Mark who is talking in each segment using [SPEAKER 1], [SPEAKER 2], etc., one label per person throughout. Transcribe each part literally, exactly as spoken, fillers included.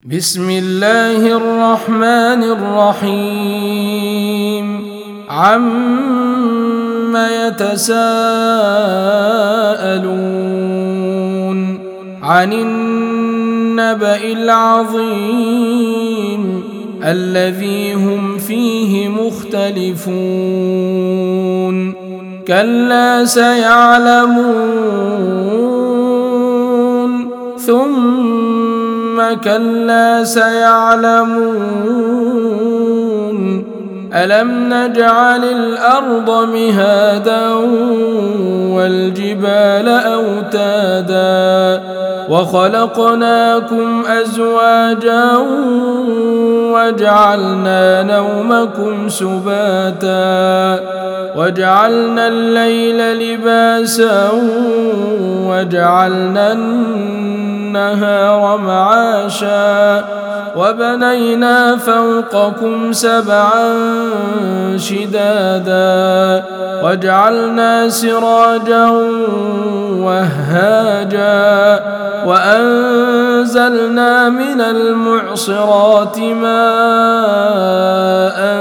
[SPEAKER 1] بسم الله الرحمن الرحيم عم يتساءلون عن النبأ العظيم الذي هم فيه مختلفون كلا سيعلمون ثم كلا سيعلمون ألم نجعل الأرض مهادا والجبال أوتادا وخلقناكم أزواجا وجعلنا نومكم سباتا وجعلنا الليل لباسا وجعلنا النهار معاشا وبنينا فوقكم سبعا شدادا وجعلنا سراجا وهاجا وأنزلنا من المعصرات ماء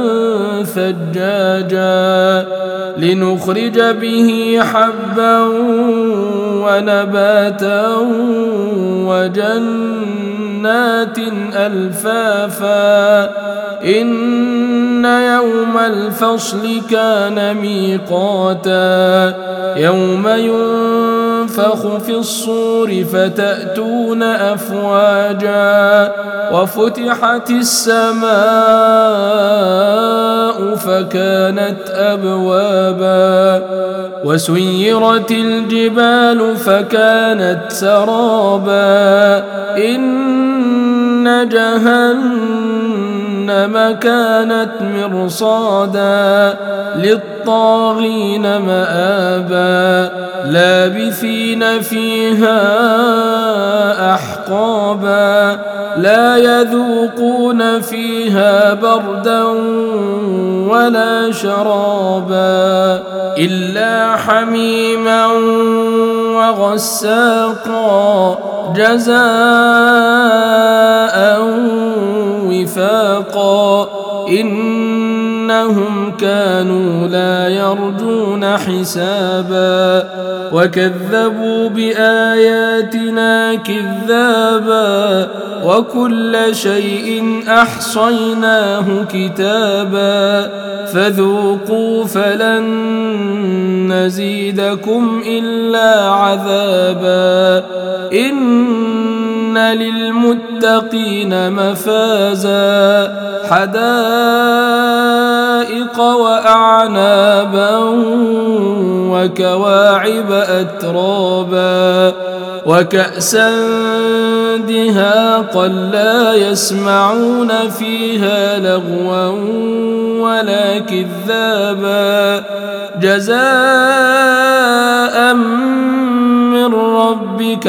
[SPEAKER 1] ثجاجا لنخرج به حبا ونباتا وجنات ألفافا إن يوم الفصل كان ميقاتا يوم ينفخ في الصور فتأتون أفواجا وفتحت السماء فكانت أبوابا وسيرت الجبال فكانت سرابا إن جهنم كانت مرصادا للطاغين مآبا لابثين فيها أحقابا لا يذوقون فيها بردا ولا شرابا إلا حميما وغساقا جزاء وفاقا إنهم كانوا لا يرجون حسابا وكذبوا بآياتنا كذابا وكل شيء أحصيناه كتابا فذوقوا فلن نزيدكم إلا عذابا إن للمتقين مفازا حدائق وأعنابا وكواعب أترابا وكأسا دهاقا لا يسمعون فيها لغوا ولا كذابا جزاء من ربك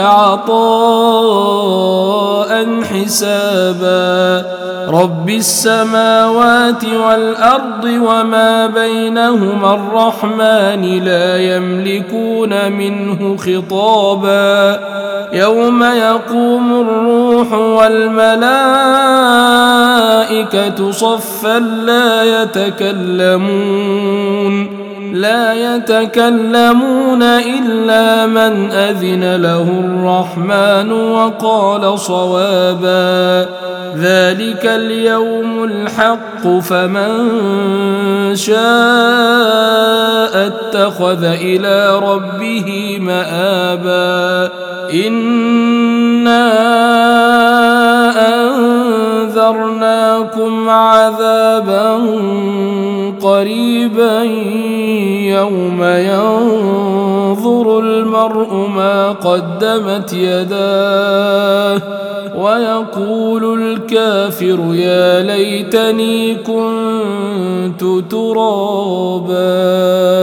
[SPEAKER 1] عطاء حسابا رب السماوات والأرض وما بينهما الرحمن لا يملكون منه خطابا يوم يقوم الروح والملائكة صفا لا يتكلمون لا يتكلمون إلا من أذن له الرحمن وقال صوابا ذلك اليوم الحق فمن شاء اتخذ إلى ربه مآبا إنا أنذرناكم عذابا قريبا يوم ينظر المرء ما قدمت يداه ويقول الكافر يا ليتني كنت ترابا.